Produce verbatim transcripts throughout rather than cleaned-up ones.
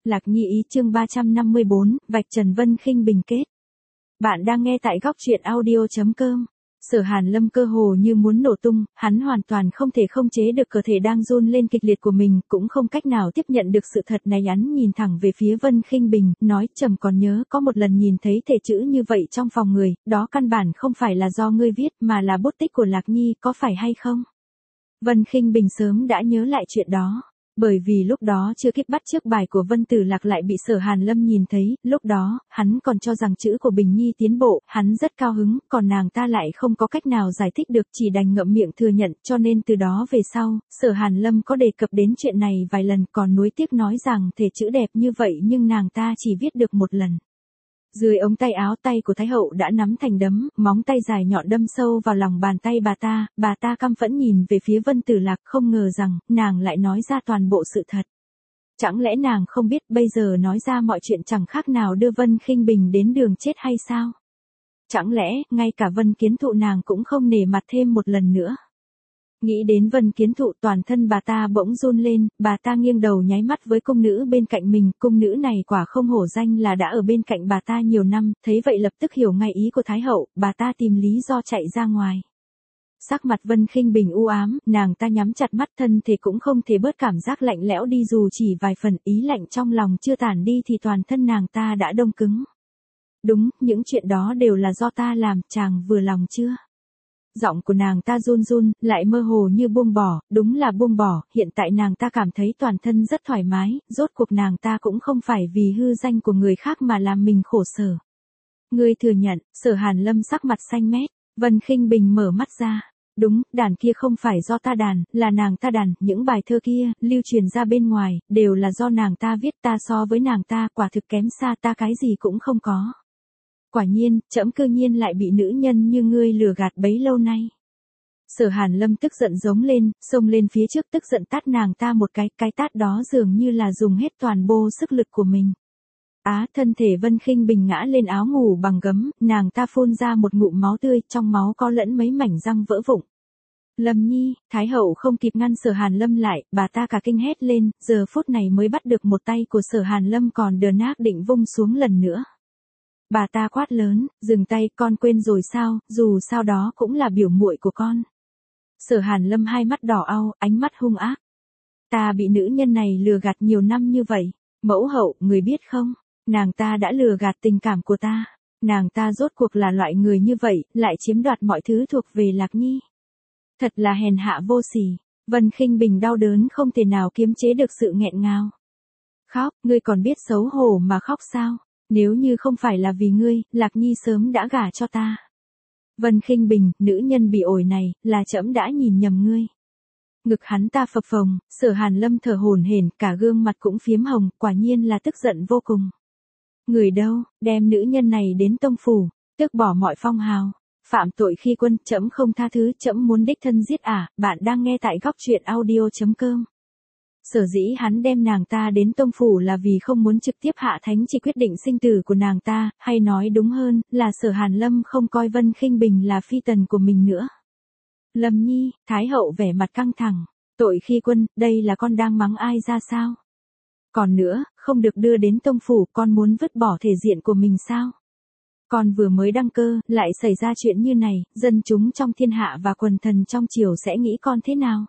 Lạc Nhi ý chương ba trăm năm mươi bốn, vạch trần Vân Khinh Bình kết. Bạn đang nghe tại góc truyện audio.com. Sở Hàn Lâm cơ hồ như muốn nổ tung, hắn hoàn toàn không thể không chế được cơ thể đang run lên kịch liệt của mình, cũng không cách nào tiếp nhận được sự thật này. Hắn nhìn thẳng về phía Vân Khinh Bình, nói trầm còn nhớ có một lần nhìn thấy thể chữ như vậy trong phòng người, đó căn bản không phải là do ngươi viết mà là bút tích của Lạc Nhi, có phải hay không? Vân Khinh Bình sớm đã nhớ lại chuyện đó. Bởi vì lúc đó chưa kịp bắt chước bài của Vân Tử Lạc lại bị Sở Hàn Lâm nhìn thấy, lúc đó, hắn còn cho rằng chữ của Bình Nhi tiến bộ, hắn rất cao hứng, còn nàng ta lại không có cách nào giải thích được, chỉ đành ngậm miệng thừa nhận, cho nên từ đó về sau, Sở Hàn Lâm có đề cập đến chuyện này vài lần, còn nuối tiếc nói rằng thể chữ đẹp như vậy nhưng nàng ta chỉ viết được một lần. Dưới ống tay áo tay của Thái Hậu đã nắm thành đấm, móng tay dài nhọn đâm sâu vào lòng bàn tay bà ta, bà ta căm phẫn nhìn về phía Vân Tử Lạc, không ngờ rằng, nàng lại nói ra toàn bộ sự thật. Chẳng lẽ nàng không biết bây giờ nói ra mọi chuyện chẳng khác nào đưa Vân Khinh Bình đến đường chết hay sao? Chẳng lẽ, ngay cả Vân Kiến Thụ nàng cũng không nể mặt thêm một lần nữa? Nghĩ đến Vân Kiến Thụ, toàn thân bà ta bỗng run lên, bà ta nghiêng đầu nháy mắt với cung nữ bên cạnh mình, cung nữ này quả không hổ danh là đã ở bên cạnh bà ta nhiều năm, thấy vậy lập tức hiểu ngay ý của Thái Hậu, bà ta tìm lý do chạy ra ngoài. Sắc mặt Vân Khinh Bình u ám, nàng ta nhắm chặt mắt, thân thể cũng không thể bớt cảm giác lạnh lẽo đi, dù chỉ vài phần, ý lạnh trong lòng chưa tản đi thì toàn thân nàng ta đã đông cứng. Đúng, những chuyện đó đều là do ta làm, chàng vừa lòng chưa? Giọng của nàng ta run run, lại mơ hồ như buông bỏ, đúng là buông bỏ, hiện tại nàng ta cảm thấy toàn thân rất thoải mái, rốt cuộc nàng ta cũng không phải vì hư danh của người khác mà làm mình khổ sở. Ngươi thừa nhận, Sở Hàn Lâm sắc mặt xanh mét, Vân Khinh Bình mở mắt ra. Đúng, đàn kia không phải do ta đàn, là nàng ta đàn, những bài thơ kia, lưu truyền ra bên ngoài, đều là do nàng ta viết, ta so với nàng ta, quả thực kém xa, ta cái gì cũng không có. Quả nhiên, trẫm cư nhiên lại bị nữ nhân như ngươi lừa gạt bấy lâu nay. Sở Hàn Lâm tức giận giống lên, xông lên phía trước tức giận tát nàng ta một cái, cái tát đó dường như là dùng hết toàn bộ sức lực của mình. Á, thân thể Vân Khinh Bình ngã lên áo ngủ bằng gấm, nàng ta phun ra một ngụm máu tươi, trong máu có lẫn mấy mảnh răng vỡ vụn. Lâm Nhi, Thái Hậu không kịp ngăn Sở Hàn Lâm lại, bà ta cả kinh hét lên, giờ phút này mới bắt được một tay của Sở Hàn Lâm còn đờ nát định vung xuống lần nữa. Bà ta quát lớn, dừng tay, con quên rồi sao, dù sao đó cũng là biểu muội của con. Sở Hàn Lâm hai mắt đỏ au, ánh mắt hung ác. Ta bị nữ nhân này lừa gạt nhiều năm như vậy, mẫu hậu, người biết không, nàng ta đã lừa gạt tình cảm của ta, nàng ta rốt cuộc là loại người như vậy, lại chiếm đoạt mọi thứ thuộc về Lạc Nhi. Thật là hèn hạ vô sỉ. Vân Khinh Bình đau đớn không thể nào kiềm chế được sự nghẹn ngào. Khóc, ngươi còn biết xấu hổ mà khóc sao? Nếu như không phải là vì ngươi, Lạc Nhi sớm đã gả cho ta. Vân Khinh Bình, nữ nhân bị ổi này, là trẫm đã nhìn nhầm ngươi. Ngực hắn ta phập phồng, Sở Hàn Lâm thở hổn hển, cả gương mặt cũng phiếm hồng, quả nhiên là tức giận vô cùng. Người đâu, đem nữ nhân này đến tông phủ, tước bỏ mọi phong hào, phạm tội khi quân, trẫm không tha thứ, trẫm muốn đích thân giết à, bạn đang nghe tại góc truyện audio.com. Sở dĩ hắn đem nàng ta đến tông phủ là vì không muốn trực tiếp hạ thánh chỉ quyết định sinh tử của nàng ta, hay nói đúng hơn, là Sở Hàn Lâm không coi Vân Khinh Bình là phi tần của mình nữa. Lâm Nhi, Thái Hậu vẻ mặt căng thẳng, tội khi quân, đây là con đang mắng ai ra sao? Còn nữa, không được đưa đến tông phủ, con muốn vứt bỏ thể diện của mình sao? Con vừa mới đăng cơ, lại xảy ra chuyện như này, dân chúng trong thiên hạ và quần thần trong triều sẽ nghĩ con thế nào?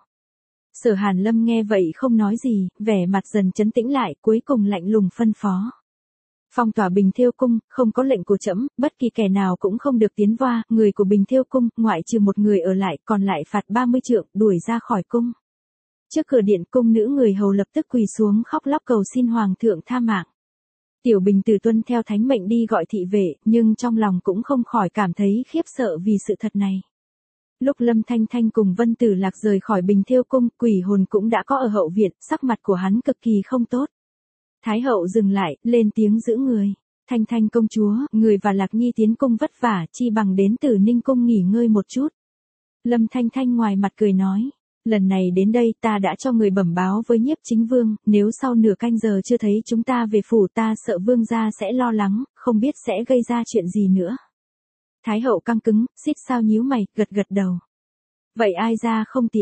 Sở Hàn Lâm nghe vậy không nói gì, vẻ mặt dần trấn tĩnh lại, cuối cùng lạnh lùng phân phó. Phong tỏa Bình Thiêu Cung, không có lệnh của trẫm, bất kỳ kẻ nào cũng không được tiến vào, người của Bình Thiêu Cung, ngoại trừ một người ở lại, còn lại phạt ba mươi trượng, đuổi ra khỏi cung. Trước cửa điện, cung nữ người hầu lập tức quỳ xuống khóc lóc cầu xin hoàng thượng tha mạng. Tiểu Bình Tử tuân theo thánh mệnh đi gọi thị vệ, nhưng trong lòng cũng không khỏi cảm thấy khiếp sợ vì sự thật này. Lúc Lâm Thanh Thanh cùng Vân Tử Lạc rời khỏi Bình Thiêu Cung, quỷ hồn cũng đã có ở hậu viện, sắc mặt của hắn cực kỳ không tốt. Thái Hậu dừng lại, lên tiếng giữ người. Thanh Thanh công chúa, người và Lạc Nhi tiến cung vất vả, chi bằng đến Tử Ninh Cung nghỉ ngơi một chút. Lâm Thanh Thanh ngoài mặt cười nói, lần này đến đây ta đã cho người bẩm báo với Nhiếp Chính Vương, nếu sau nửa canh giờ chưa thấy chúng ta về phủ ta sợ Vương gia sẽ lo lắng, không biết sẽ gây ra chuyện gì nữa. Thái Hậu căng cứng, xít sao nhíu mày, gật gật đầu. Vậy ai ra không tiễn?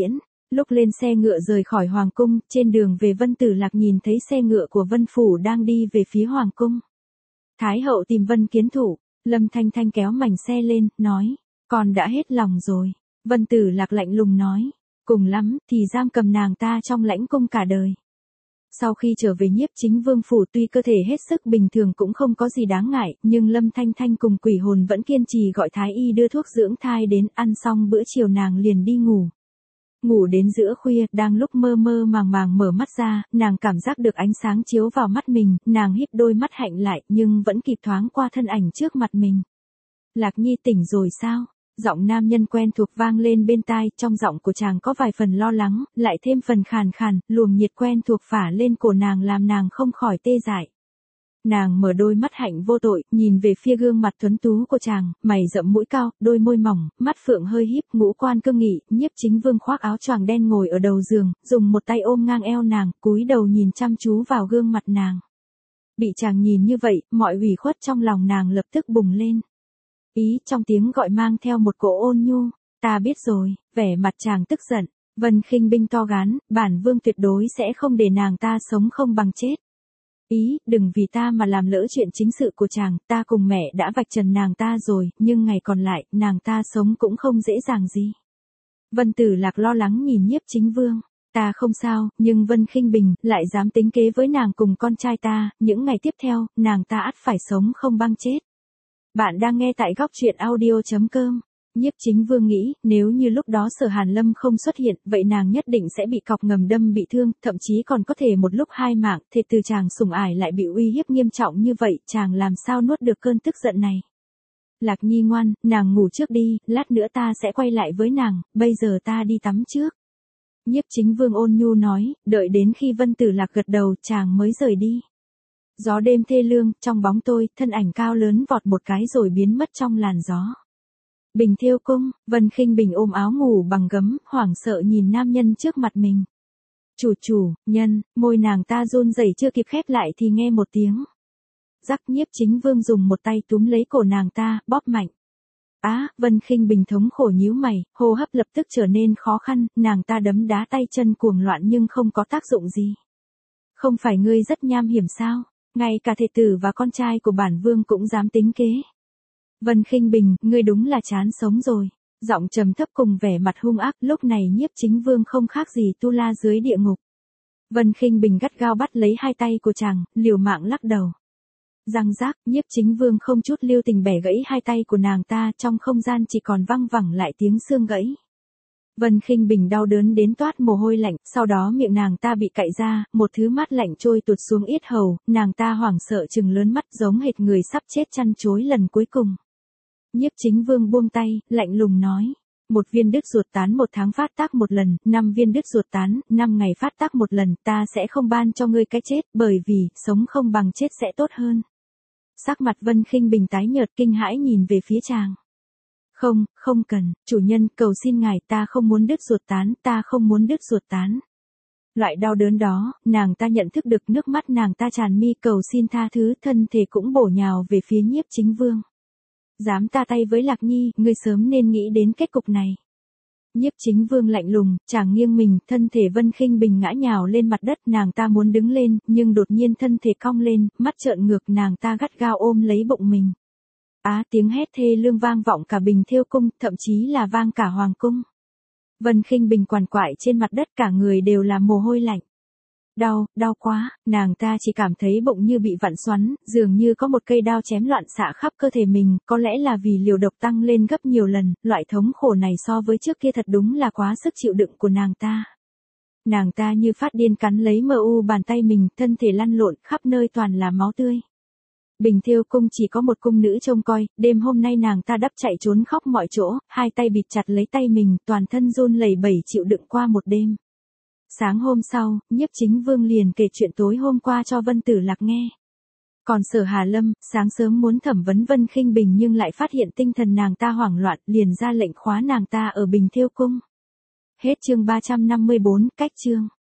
Lúc lên xe ngựa rời khỏi Hoàng cung, trên đường về Vân Tử Lạc nhìn thấy xe ngựa của Vân Phủ đang đi về phía Hoàng cung. Thái hậu tìm Vân Kiến Thủ, Lâm Thanh Thanh kéo mảnh xe lên, nói, con đã hết lòng rồi. Vân Tử Lạc lạnh lùng nói, cùng lắm thì giam cầm nàng ta trong lãnh cung cả đời. Sau khi trở về Nhiếp Chính Vương phủ tuy cơ thể hết sức bình thường cũng không có gì đáng ngại, nhưng Lâm Thanh Thanh cùng quỷ hồn vẫn kiên trì gọi thái y đưa thuốc dưỡng thai đến, ăn xong bữa chiều nàng liền đi ngủ. Ngủ đến giữa khuya, đang lúc mơ mơ màng màng mở mắt ra, nàng cảm giác được ánh sáng chiếu vào mắt mình, nàng híp đôi mắt hạnh lại nhưng vẫn kịp thoáng qua thân ảnh trước mặt mình. Lạc Nhi tỉnh rồi sao? Giọng nam nhân quen thuộc vang lên bên tai, trong giọng của chàng có vài phần lo lắng, lại thêm phần khàn khàn, luồng nhiệt quen thuộc phả lên cổ nàng làm nàng không khỏi tê dại. Nàng mở đôi mắt hạnh vô tội, nhìn về phía gương mặt tuấn tú của chàng, mày rậm mũi cao, đôi môi mỏng, mắt phượng hơi híp, ngũ quan cương nghị. Nhiếp Chính Vương khoác áo choàng đen ngồi ở đầu giường, dùng một tay ôm ngang eo nàng, cúi đầu nhìn chăm chú vào gương mặt nàng. Bị chàng nhìn như vậy, mọi ủy khuất trong lòng nàng lập tức bùng lên. Ý trong tiếng gọi mang theo một cỗ ôn nhu, ta biết rồi. Vẻ mặt chàng tức giận, Vân Khinh Binh to gán, bản vương tuyệt đối sẽ không để nàng ta sống không bằng chết. Ý, đừng vì ta mà làm lỡ chuyện chính sự của chàng, ta cùng mẹ đã vạch trần nàng ta rồi, nhưng ngày còn lại, nàng ta sống cũng không dễ dàng gì. Vân Tử Lạc lo lắng nhìn Nhiếp Chính Vương, ta không sao, nhưng Vân Khinh Bình lại dám tính kế với nàng cùng con trai ta, những ngày tiếp theo, nàng ta ắt phải sống không bằng chết. Bạn đang nghe tại góc truyện audio chấm com. Nhiếp Chính Vương nghĩ, nếu như lúc đó Sở Hàn Lâm không xuất hiện, vậy nàng nhất định sẽ bị cọc ngầm đâm bị thương, thậm chí còn có thể một lúc hai mạng, thế từ chàng sủng ải lại bị uy hiếp nghiêm trọng như vậy, chàng làm sao nuốt được cơn tức giận này. Lạc Nhi ngoan, nàng ngủ trước đi, lát nữa ta sẽ quay lại với nàng, bây giờ ta đi tắm trước. Nhiếp Chính Vương ôn nhu nói, đợi đến khi Vân Tử Lạc gật đầu, chàng mới rời đi. Gió đêm thê lương, trong bóng tôi, thân ảnh cao lớn vọt một cái rồi biến mất trong làn gió. Bình Thiêu cung, Vân Khinh Bình ôm áo ngủ bằng gấm, hoảng sợ nhìn nam nhân trước mặt mình. Chủ chủ, nhân, môi nàng ta run rẩy chưa kịp khép lại thì nghe một tiếng. Rắc. Nhiếp Chính Vương dùng một tay túm lấy cổ nàng ta, bóp mạnh. Á, à, Vân Khinh Bình thống khổ nhíu mày, hô hấp lập tức trở nên khó khăn, nàng ta đấm đá tay chân cuồng loạn nhưng không có tác dụng gì. Không phải ngươi rất nham hiểm sao? Ngay cả thê tử và con trai của bản vương cũng dám tính kế. Vân Khinh Bình, ngươi đúng là chán sống rồi. Giọng trầm thấp cùng vẻ mặt hung ác, lúc này Nhiếp Chính Vương không khác gì tu la dưới địa ngục. Vân Khinh Bình gắt gao bắt lấy hai tay của chàng, liều mạng lắc đầu. Răng rác, Nhiếp Chính Vương không chút lưu tình bẻ gãy hai tay của nàng ta, trong không gian chỉ còn văng vẳng lại tiếng xương gãy. Vân Khinh Bình đau đớn đến toát mồ hôi lạnh, sau đó miệng nàng ta bị cạy ra, một thứ mát lạnh trôi tuột xuống yết hầu, nàng ta hoảng sợ trừng lớn mắt giống hệt người sắp chết chăn chối lần cuối cùng. Nhiếp Chính Vương buông tay, lạnh lùng nói, một viên đứt ruột tán một tháng phát tác một lần, năm viên đứt ruột tán, năm ngày phát tác một lần, ta sẽ không ban cho ngươi cái chết, bởi vì, sống không bằng chết sẽ tốt hơn. Sắc mặt Vân Khinh Bình tái nhợt kinh hãi nhìn về phía chàng. Không, không cần, chủ nhân, cầu xin ngài, ta không muốn đứt ruột tán, ta không muốn đứt ruột tán. Loại đau đớn đó, nàng ta nhận thức được, nước mắt nàng ta tràn mi cầu xin tha thứ, thân thể cũng bổ nhào về phía Nhiếp Chính Vương. Dám ta tay với Lạc Nhi, ngươi sớm nên nghĩ đến kết cục này. Nhiếp Chính Vương lạnh lùng, chàng nghiêng mình, thân thể Vân Khinh Bình ngã nhào lên mặt đất, nàng ta muốn đứng lên, nhưng đột nhiên thân thể cong lên, mắt trợn ngược, nàng ta gắt gao ôm lấy bụng mình. Á, tiếng hét thê lương vang vọng cả Bình Thiêu cung, thậm chí là vang cả hoàng cung. Vân Khinh Bình quằn quại trên mặt đất, cả người đều là mồ hôi lạnh. Đau, đau quá, nàng ta chỉ cảm thấy bụng như bị vặn xoắn, dường như có một cây đao chém loạn xạ khắp cơ thể mình, có lẽ là vì liều độc tăng lên gấp nhiều lần, loại thống khổ này so với trước kia thật đúng là quá sức chịu đựng của nàng ta. Nàng ta như phát điên cắn lấy mờ u bàn tay mình, thân thể lăn lộn, khắp nơi toàn là máu tươi. Bình Thiêu cung chỉ có một cung nữ trông coi, đêm hôm nay nàng ta đắp chạy trốn khóc mọi chỗ, hai tay bịt chặt lấy tay mình, toàn thân run lẩy bẩy chịu đựng qua một đêm. Sáng hôm sau, Nhiếp Chính Vương liền kể chuyện tối hôm qua cho Vân Tử Lạc nghe. Còn Sở Hà Lâm, sáng sớm muốn thẩm vấn Vân Khinh Bình nhưng lại phát hiện tinh thần nàng ta hoảng loạn, liền ra lệnh khóa nàng ta ở Bình Thiêu cung. Hết chương ba trăm năm mươi bốn, cách chương.